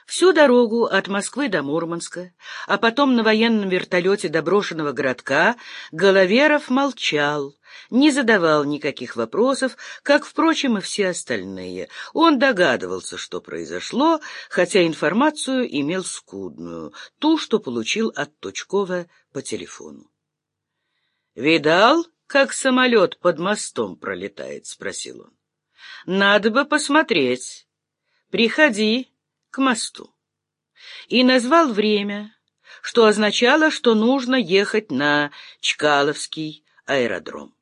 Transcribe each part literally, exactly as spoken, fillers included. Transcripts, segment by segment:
Всю дорогу от Москвы до Мурманска, а потом на военном вертолете до брошенного городка, Головеров молчал, не задавал никаких вопросов, как, впрочем, и все остальные. Он догадывался, что произошло, хотя информацию имел скудную, ту, что получил от Тучкова по телефону. «Видал, как самолет под мостом пролетает?» — спросил он. «Надо бы посмотреть. Приходи к мосту». И назвал время, что означало, что нужно ехать на Чкаловский аэродром.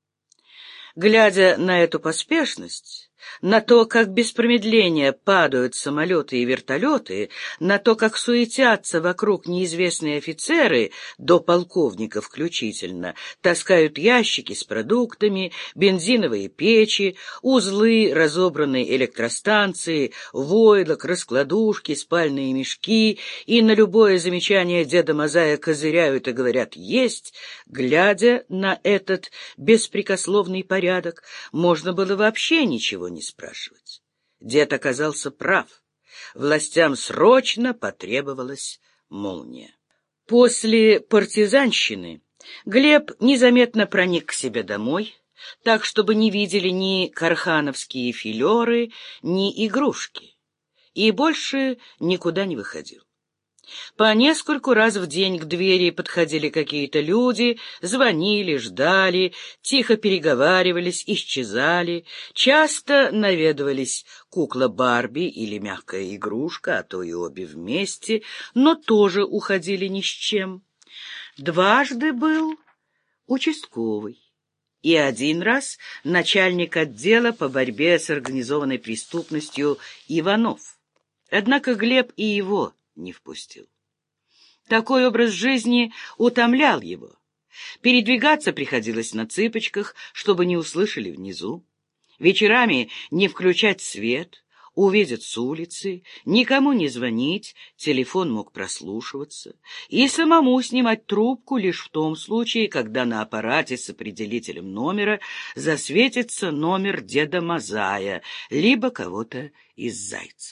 Глядя на эту поспешность, на то, как без промедления падают самолеты и вертолеты, на то, как суетятся вокруг неизвестные офицеры, до полковника включительно, таскают ящики с продуктами, бензиновые печи, узлы разобранной электростанции, войлок, раскладушки, спальные мешки, и на любое замечание деда Мазая козыряют и говорят «есть», глядя на этот беспрекословный порядок, можно было вообще ничего не спрашивать. Дед оказался прав. Властям срочно потребовалась молния. После партизанщины Глеб незаметно проник к себе домой, так, чтобы не видели ни кархановские филеры, ни игрушки, и больше никуда не выходил. По нескольку раз в день к двери подходили какие-то люди, звонили, ждали, тихо переговаривались, исчезали. Часто наведывались кукла Барби или мягкая игрушка, а то и обе вместе, но тоже уходили ни с чем. Дважды был участковый и один раз начальник отдела по борьбе с организованной преступностью Иванов. Однако Глеб и его не впустил. Такой образ жизни утомлял его. Передвигаться приходилось на цыпочках, чтобы не услышали внизу. Вечерами не включать свет, увидят с улицы, никому не звонить, телефон мог прослушиваться, и самому снимать трубку лишь в том случае, когда на аппарате с определителем номера засветится номер деда Мазая, либо кого-то из зайцев.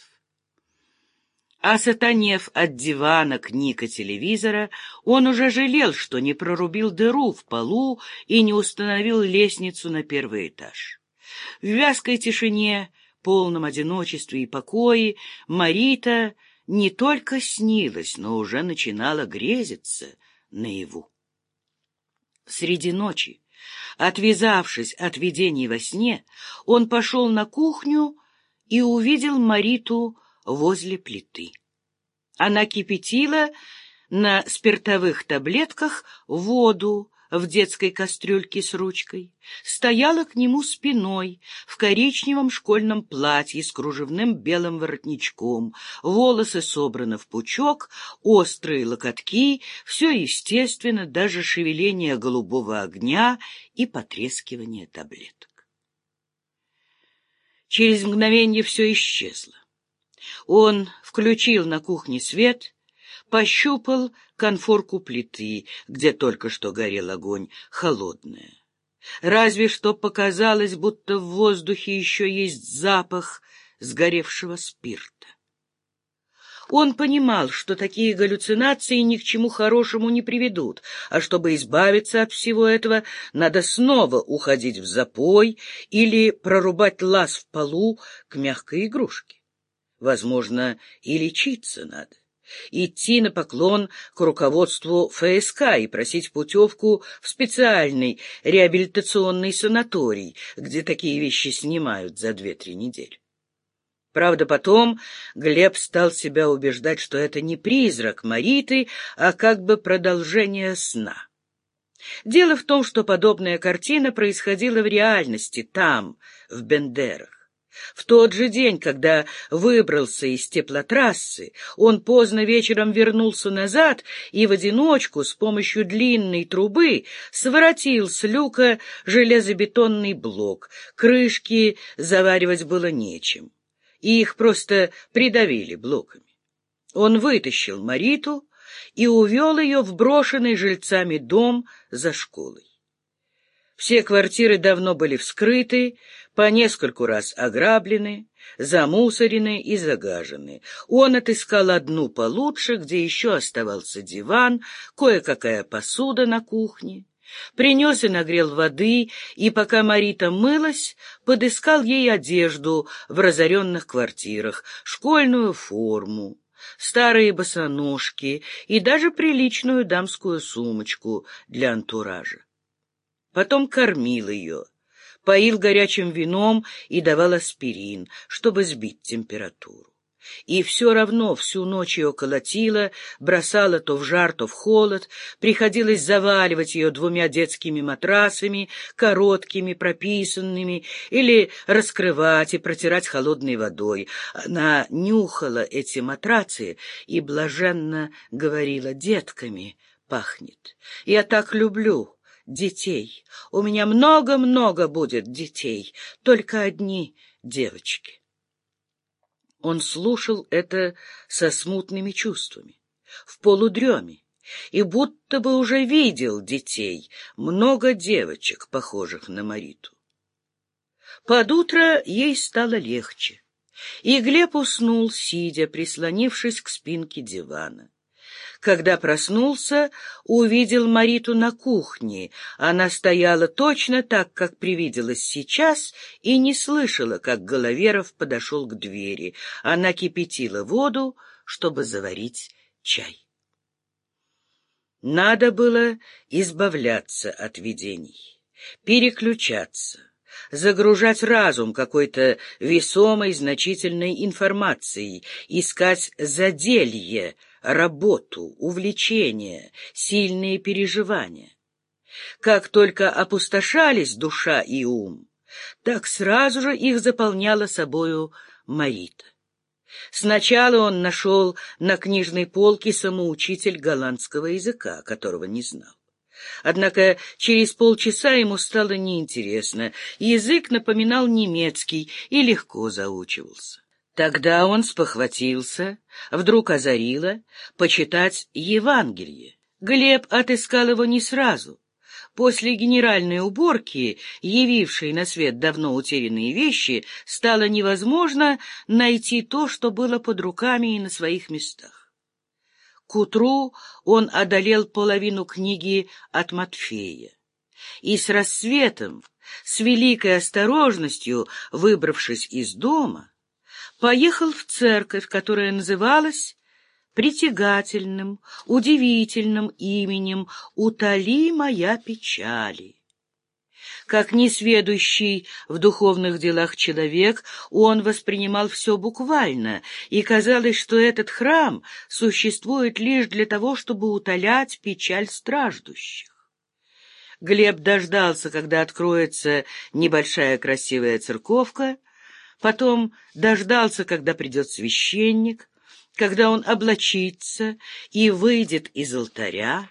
Осатанев от дивана, книг и телевизора, он уже жалел, что не прорубил дыру в полу и не установил лестницу на первый этаж. В вязкой тишине, полном одиночестве и покое Марита не только снилась, но уже начинала грезиться наяву. Среди ночи, отвязавшись от видений во сне, он пошел на кухню и увидел Мариту возле плиты. Она кипятила на спиртовых таблетках воду в детской кастрюльке с ручкой, стояла к нему спиной в коричневом школьном платье с кружевным белым воротничком, волосы собраны в пучок, острые локотки, все естественно, даже шевеление голубого огня и потрескивание таблеток. Через мгновение все исчезло. Он включил на кухне свет, пощупал конфорку плиты, где только что горел огонь, холодная. Разве что показалось, будто в воздухе еще есть запах сгоревшего спирта. Он понимал, что такие галлюцинации ни к чему хорошему не приведут, а чтобы избавиться от всего этого, надо снова уходить в запой или прорубать лаз в полу к мягкой игрушке. Возможно, и лечиться надо. Идти на поклон к руководству ФСК и просить путевку в специальный реабилитационный санаторий, где такие вещи снимают за две-три недели. Правда, потом Глеб стал себя убеждать, что это не призрак Мариты, а как бы продолжение сна. Дело в том, что подобная картина происходила в реальности, там, в Бендерах. В тот же день, когда выбрался из теплотрассы, он поздно вечером вернулся назад и в одиночку с помощью длинной трубы своротил с люка железобетонный блок. Крышки заваривать было нечем, и их просто придавили блоками. Он вытащил Мариту и увел ее в брошенный жильцами дом за школой. Все квартиры давно были вскрыты, по нескольку раз ограблены, замусорены и загажены. Он отыскал одну получше, где еще оставался диван, кое-какая посуда на кухне. Принес и нагрел воды, и пока Марита мылась, подыскал ей одежду в разоренных квартирах, школьную форму, старые босоножки и даже приличную дамскую сумочку для антуража. Потом кормил ее, поил горячим вином и давал аспирин, чтобы сбить температуру. И все равно всю ночь ее колотило, бросало то в жар, то в холод, приходилось заваливать ее двумя детскими матрасами, короткими, прописанными, или раскрывать и протирать холодной водой. Она нюхала эти матрацы и блаженно говорила: «Детками пахнет. Я так люблю детей. У меня много-много будет детей, только одни девочки». Он слушал это со смутными чувствами, в полудреме, и будто бы уже видел детей, много девочек, похожих на Мариту. Под утро ей стало легче, и Глеб уснул, сидя, прислонившись к спинке дивана. Когда проснулся, увидел Мариту на кухне. Она стояла точно так, как привиделась сейчас, и не слышала, как Головеров подошел к двери. Она кипятила воду, чтобы заварить чай. Надо было избавляться от видений, переключаться, загружать разум какой-то весомой, значительной информацией, искать заделье, работу, увлечения, сильные переживания. Как только опустошались душа и ум, так сразу же их заполняла собою Марита. Сначала он нашел на книжной полке самоучитель голландского языка, которого не знал. Однако через полчаса ему стало неинтересно, язык напоминал немецкий и легко заучивался. Тогда он спохватился, вдруг озарило, почитать Евангелие. Глеб отыскал его не сразу. После генеральной уборки, явившей на свет давно утерянные вещи, стало невозможно найти то, что было под руками и на своих местах. К утру он одолел половину книги от Матфея, и с рассветом, с великой осторожностью выбравшись из дома, поехал в церковь, которая называлась притягательным, удивительным именем «Утоли моя печали». Как несведущий в духовных делах человек, он воспринимал все буквально, и казалось, что этот храм существует лишь для того, чтобы утолять печаль страждущих. Глеб дождался, когда откроется небольшая красивая церковка, потом дождался, когда придет священник, когда он облачится и выйдет из алтаря.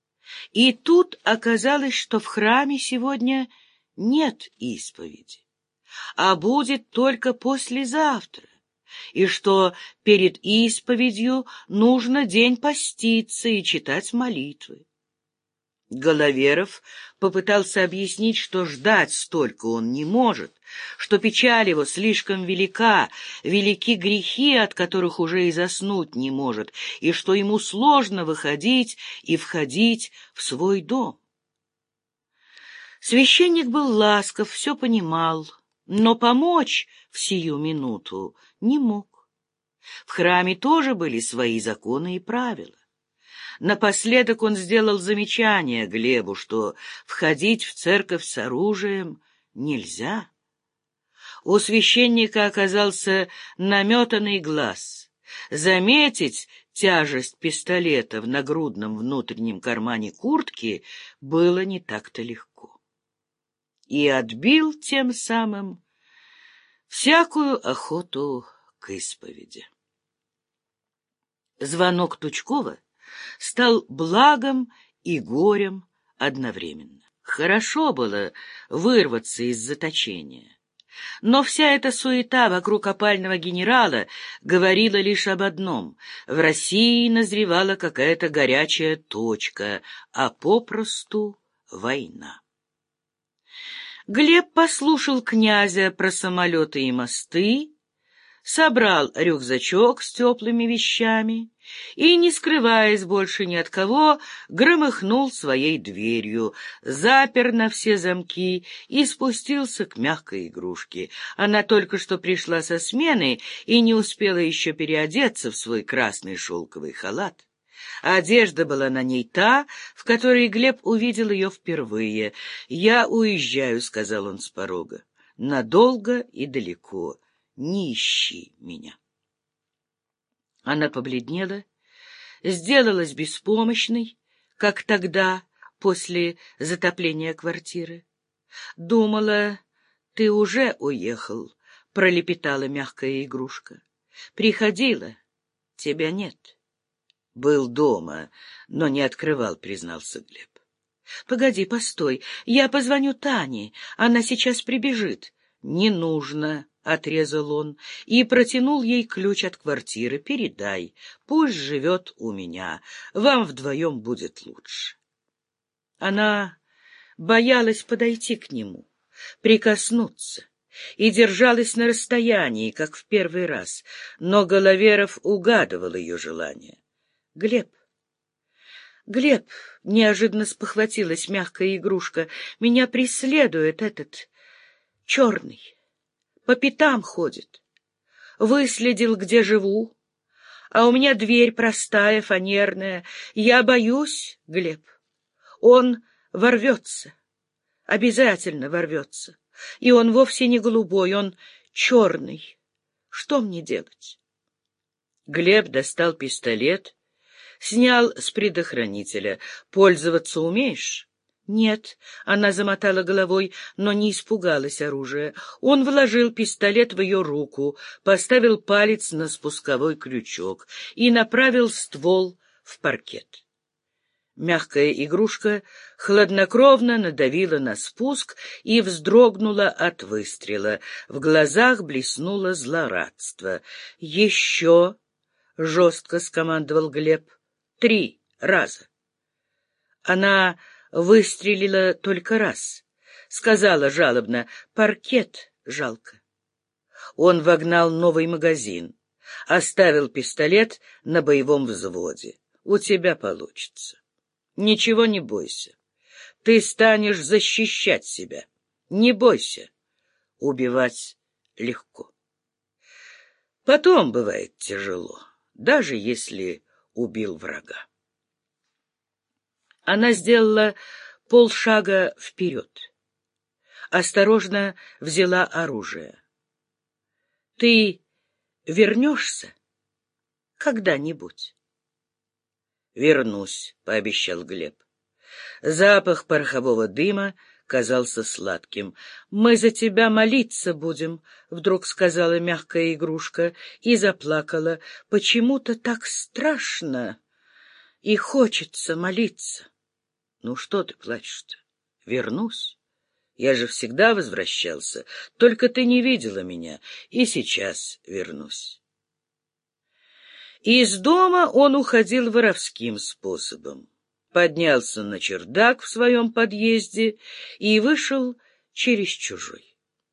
И тут оказалось, что в храме сегодня нет исповеди, а будет только послезавтра, и что перед исповедью нужно день поститься и читать молитвы. Головеров попытался объяснить, что ждать столько он не может, что печаль его слишком велика, велики грехи, от которых уже и заснуть не может, и что ему сложно выходить и входить в свой дом. Священник был ласков, все понимал, но помочь в сию минуту не мог. В храме тоже были свои законы и правила. Напоследок он сделал замечание Глебу, что входить в церковь с оружием нельзя. У священника оказался наметанный глаз. Заметить тяжесть пистолета в нагрудном внутреннем кармане куртки было не так-то легко. И отбил тем самым всякую охоту к исповеди. Звонок Тучкова стал благом и горем одновременно. Хорошо было вырваться из заточения, но вся эта суета вокруг опального генерала говорила лишь об одном: в России назревала какая-то горячая точка, а попросту война. Глеб послушал князя про самолеты и мосты, собрал рюкзачок с теплыми вещами и, не скрываясь больше ни от кого, громыхнул своей дверью, запер на все замки и спустился к мягкой игрушке. Она только что пришла со смены и не успела еще переодеться в свой красный шелковый халат. Одежда была на ней та, в которой Глеб увидел ее впервые. «Я уезжаю», — сказал он с порога, — «надолго и далеко. Не ищи меня». Она побледнела, сделалась беспомощной, как тогда, после затопления квартиры. «Думала, ты уже уехал», — пролепетала мягкая игрушка. «Приходила, тебя нет». «Был дома, но не открывал», — признался Глеб. «Погоди, постой, я позвоню Тане, она сейчас прибежит». «Не нужно», — отрезал он и протянул ей ключ от квартиры. «Передай, пусть живет у меня, вам вдвоем будет лучше». Она боялась подойти к нему, прикоснуться, и держалась на расстоянии, как в первый раз, но Головеров угадывал ее желание. «Глеб, Глеб!» — неожиданно спохватилась мягкая игрушка. «Меня преследует этот черный, по пятам ходит. Выследил, где живу, а у меня дверь простая, фанерная. Я боюсь, Глеб, он ворвется, обязательно ворвется. И он вовсе не голубой, он черный. Что мне делать?» Глеб достал пистолет, снял с предохранителя. «Пользоваться умеешь?» «Нет», — она замотала головой, но не испугалась оружия. Он вложил пистолет в ее руку, поставил палец на спусковой крючок и направил ствол в паркет. Мягкая игрушка хладнокровно надавила на спуск и вздрогнула от выстрела. В глазах блеснуло злорадство. «Еще!» — жестко скомандовал Глеб. «Три раза». Она выстрелила только раз. Сказала жалобно: «Паркет жалко». Он вогнал новый магазин, оставил пистолет на боевом взводе. «У тебя получится. Ничего не бойся. Ты станешь защищать себя. Не бойся. Убивать легко. Потом бывает тяжело, даже если убил врага». Она сделала полшага вперед. Осторожно взяла оружие. «Ты вернешься когда-нибудь?» «Вернусь», — пообещал Глеб. Запах порохового дыма казался сладким. «Мы за тебя молиться будем», — вдруг сказала мягкая игрушка и заплакала. «Почему-то так страшно и хочется молиться». «Ну что ты плачешь-то? Вернусь. Я же всегда возвращался, только ты не видела меня, и сейчас вернусь». Из дома он уходил воровским способом. Поднялся на чердак в своем подъезде и вышел через чужой.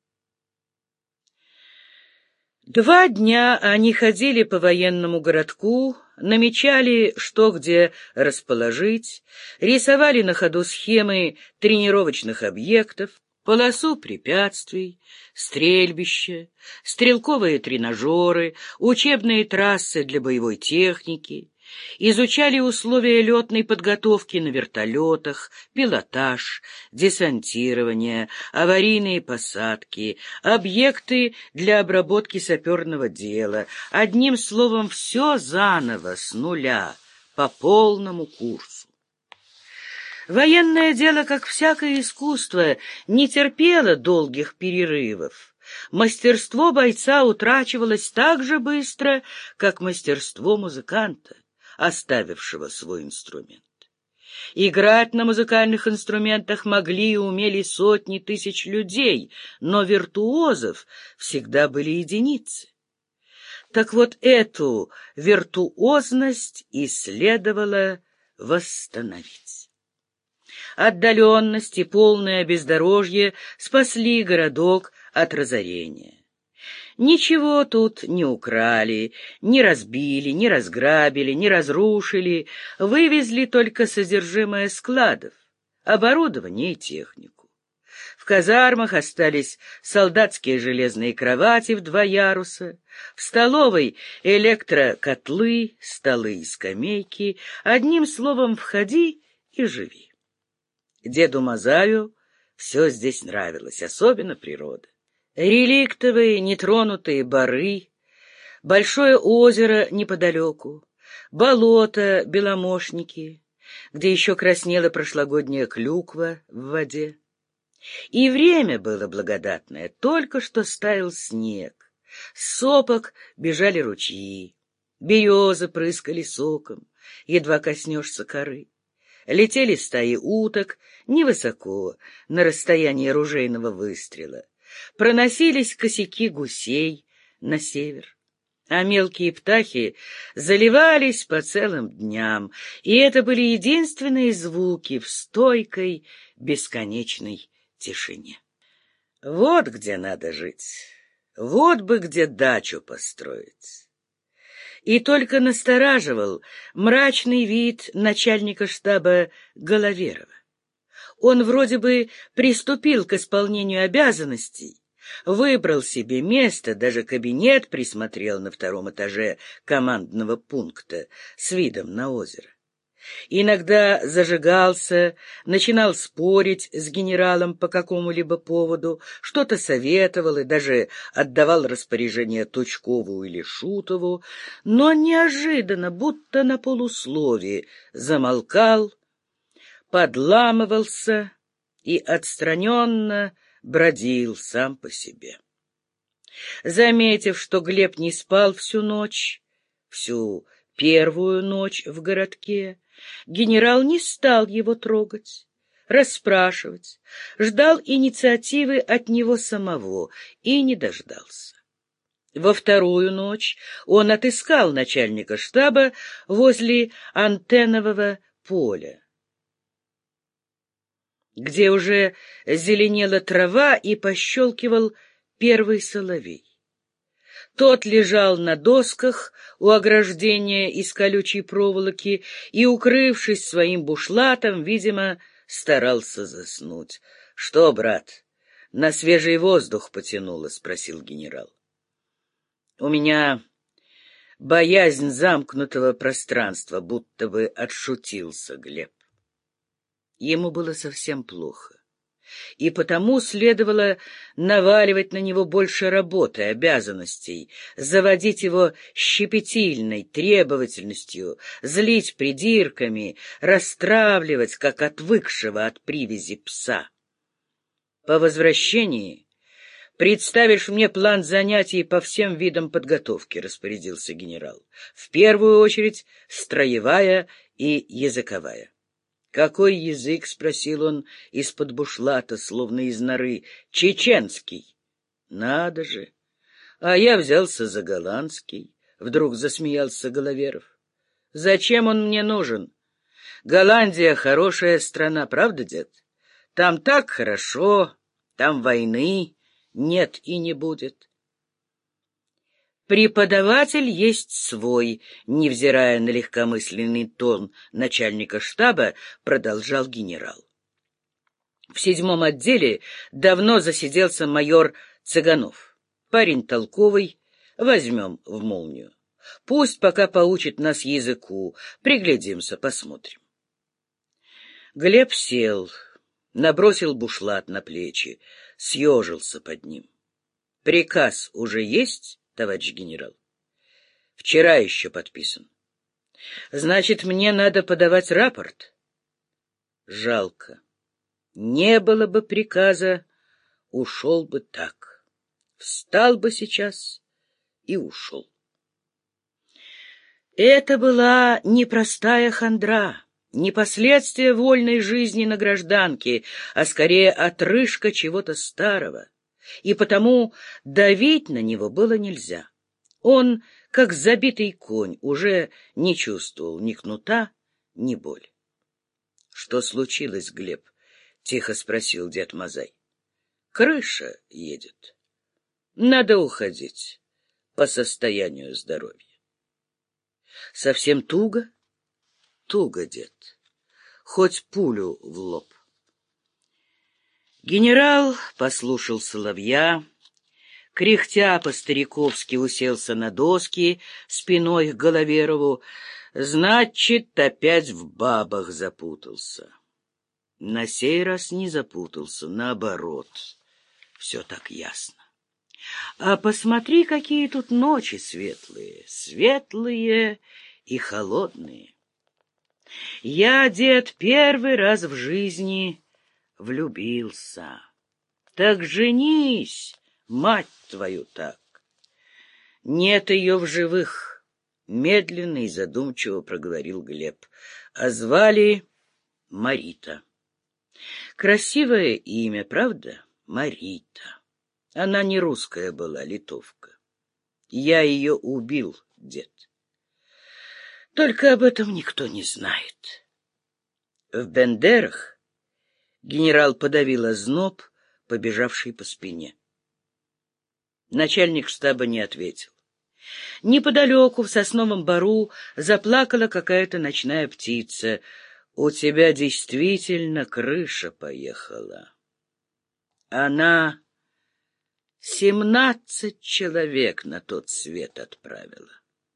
Два дня они ходили по военному городку, намечали, что где расположить, рисовали на ходу схемы тренировочных объектов, полосу препятствий, стрельбища, стрелковые тренажеры, учебные трассы для боевой техники, изучали условия летной подготовки на вертолетах, пилотаж, десантирование, аварийные посадки, объекты для обработки саперного дела. Одним словом, все заново, с нуля, по полному курсу. Военное дело, как всякое искусство, не терпело долгих перерывов. Мастерство бойца утрачивалось так же быстро, как мастерство музыканта, оставившего свой инструмент. Играть на музыкальных инструментах могли и умели сотни тысяч людей, но виртуозов всегда были единицы. Так вот, эту виртуозность и следовало восстановить. Отдаленность и полное бездорожье спасли городок от разорения. Ничего тут не украли, не разбили, не разграбили, не разрушили, вывезли только содержимое складов, оборудование и технику. В казармах остались солдатские железные кровати в два яруса, в столовой электрокотлы, столы и скамейки. Одним словом, входи и живи. Деду Мазаю все здесь нравилось, особенно природа. Реликтовые нетронутые бары, большое озеро неподалеку, болото Беломошники, где еще краснела прошлогодняя клюква в воде. И время было благодатное, только что стаял снег, с сопок бежали ручьи, березы прыскали соком, едва коснешься коры. Летели стаи уток невысоко, на расстоянии ружейного выстрела. Проносились косяки гусей на север, а мелкие птахи заливались по целым дням, и это были единственные звуки в стойкой бесконечной тишине. Вот где надо жить, вот бы где дачу построить. И только настораживал мрачный вид начальника штаба Головерова. Он вроде бы приступил к исполнению обязанностей, выбрал себе место, даже кабинет присмотрел на втором этаже командного пункта с видом на озеро. Иногда зажигался, начинал спорить с генералом по какому-либо поводу, что-то советовал и даже отдавал распоряжение Тучкову или Шутову, но неожиданно, будто на полусловии, замолкал, подламывался и отстраненно бродил сам по себе. Заметив, что Глеб не спал всю ночь, всю первую ночь в городке, генерал не стал его трогать, расспрашивать, ждал инициативы от него самого и не дождался. Во вторую ночь он отыскал начальника штаба возле антеннового поля, где уже зеленела трава и пощелкивал первый соловей. Тот лежал на досках у ограждения из колючей проволоки и, укрывшись своим бушлатом, видимо, старался заснуть. — Что, брат, на свежий воздух потянуло? — спросил генерал. — У меня боязнь замкнутого пространства, будто бы отшутился Глеб. Ему было совсем плохо, и потому следовало наваливать на него больше работы, обязанностей, заводить его щепетильной требовательностью, злить придирками, растравливать, как отвыкшего от привязи пса. По возвращении представишь мне план занятий по всем видам подготовки, — распорядился генерал. В первую очередь строевая и языковая. «Какой язык?» — спросил он из-под бушлата, словно из норы. «Чеченский». «Надо же! А я взялся за голландский», — вдруг засмеялся Головеров. «Зачем он мне нужен? Голландия — хорошая страна, правда, дед? Там так хорошо, там войны нет и не будет». «Преподаватель есть свой», — невзирая на легкомысленный тон начальника штаба, продолжал генерал. В седьмом отделе давно засиделся майор Цыганов. Парень толковый, возьмем в молнию. Пусть пока поучит нас языку, приглядимся, посмотрим. Глеб сел, набросил бушлат на плечи, съежился под ним. «Приказ уже есть, товарищ генерал?» «Вчера еще подписан». «Значит, мне надо подавать рапорт?» «Жалко. Не было бы приказа, ушел бы так. Встал бы сейчас и ушел». Это была непростая хандра, не последствия вольной жизни на гражданке, а скорее отрыжка чего-то старого. И потому давить на него было нельзя. Он, как забитый конь, уже не чувствовал ни кнута, ни боли. Что случилось, Глеб? — тихо спросил дед Мазай. — Крыша едет. Надо уходить по состоянию здоровья. — Совсем туго? — Туго, дед. Хоть пулю в лоб. Генерал послушал соловья, кряхтя по-стариковски уселся на доски спиной к Головерову. Значит, опять в бабах запутался. На сей раз не запутался, наоборот, все так ясно. А посмотри, какие тут ночи светлые, светлые и холодные. Я, дед, первый раз в жизни влюбился. Так женись, мать твою, так. Нет ее в живых, медленно и задумчиво проговорил Глеб. А звали Марита. Красивое имя, правда? Марита. Она не русская была, литовка. Я ее убил, дед. Только об этом никто не знает. В Бендерах генерал подавил озноб, побежавший по спине. Начальник штаба не ответил. Неподалеку, в сосновом бору, заплакала какая-то ночная птица. У тебя действительно крыша поехала. Она семнадцать человек на тот свет отправила.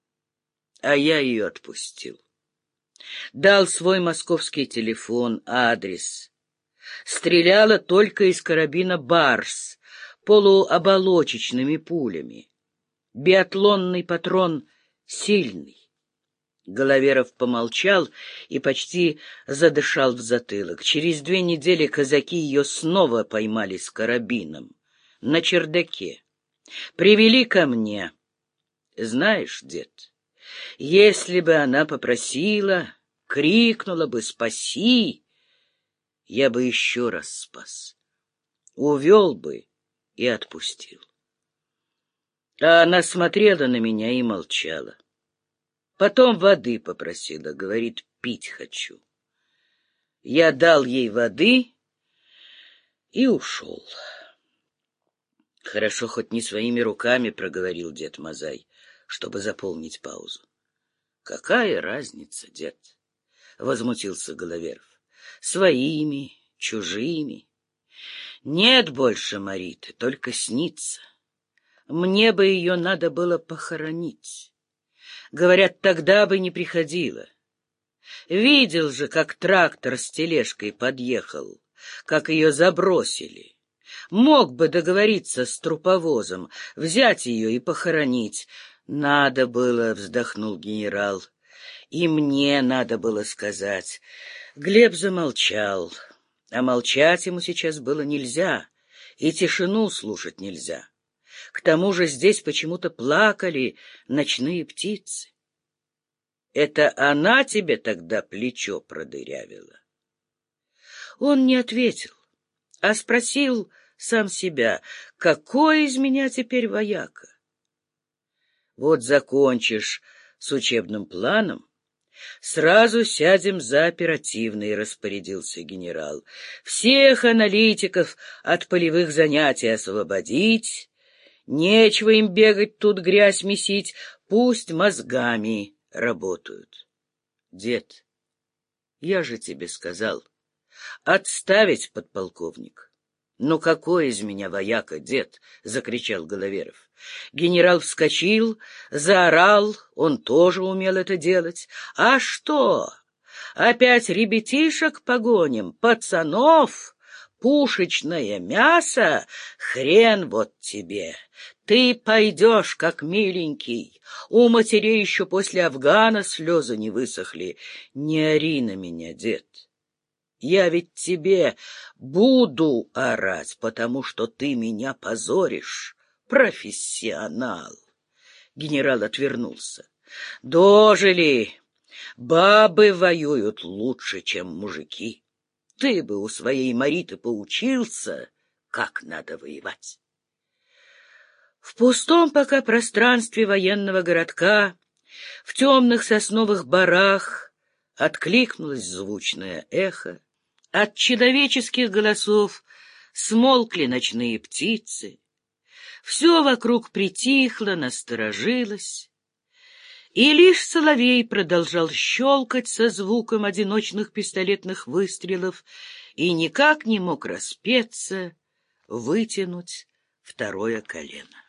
А я ее отпустил. Дал свой московский телефон, адрес. Стреляла только из карабина «Барс» полуоболочечными пулями. Биатлонный патрон сильный. Головеров помолчал и почти задышал в затылок. Через две недели казаки ее снова поймали с карабином. На чердаке. Привели ко мне. Знаешь, дед, если бы она попросила, крикнула бы «Спаси!», я бы еще раз спас. Увел бы и отпустил. А она смотрела на меня и молчала. Потом воды попросила, говорит, пить хочу. Я дал ей воды и ушел. Хорошо, хоть не своими руками, проговорил дед Мазай, чтобы заполнить паузу. Какая разница, дед? Возмутился Головеров. Своими, чужими. Нет больше Мариты, только снится. Мне бы ее надо было похоронить. Говорят, тогда бы не приходила. Видел же, как трактор с тележкой подъехал, как ее забросили. Мог бы договориться с труповозом, взять ее и похоронить. Надо было, вздохнул генерал, и мне надо было сказать. Глеб замолчал, а молчать ему сейчас было нельзя, и тишину слушать нельзя. К тому же здесь почему-то плакали ночные птицы. Это она тебе тогда плечо продырявила? Он не ответил, а спросил сам себя, какой из меня теперь вояка? Вот закончишь с учебным планом, сразу сядем за оперативный, распорядился генерал. Всех аналитиков от полевых занятий освободить, нечего им бегать тут грязь месить, пусть мозгами работают. Дед, я же тебе сказал, отставить подполковник. Ну какой из меня вояка, дед? Закричал Головеров. Генерал вскочил, заорал, он тоже умел это делать. А что? Опять ребятишек погоним, пацанов? Пушечное мясо? Хрен вот тебе! Ты пойдешь, как миленький. У матерей еще после Афгана слезы не высохли. Не ори на меня, дед. Я ведь тебе буду орать, потому что ты меня позоришь. Профессионал. Генерал отвернулся. Дожили. Бабы воюют лучше, чем мужики. Ты бы у своей Мариты поучился, как надо воевать. В пустом пока пространстве военного городка, в темных сосновых барах, откликнулось звучное эхо. От человеческих голосов смолкли ночные птицы. Все вокруг притихло, насторожилось. И лишь соловей продолжал щелкать со звуком одиночных пистолетных выстрелов и никак не мог распеться, вытянуть второе колено.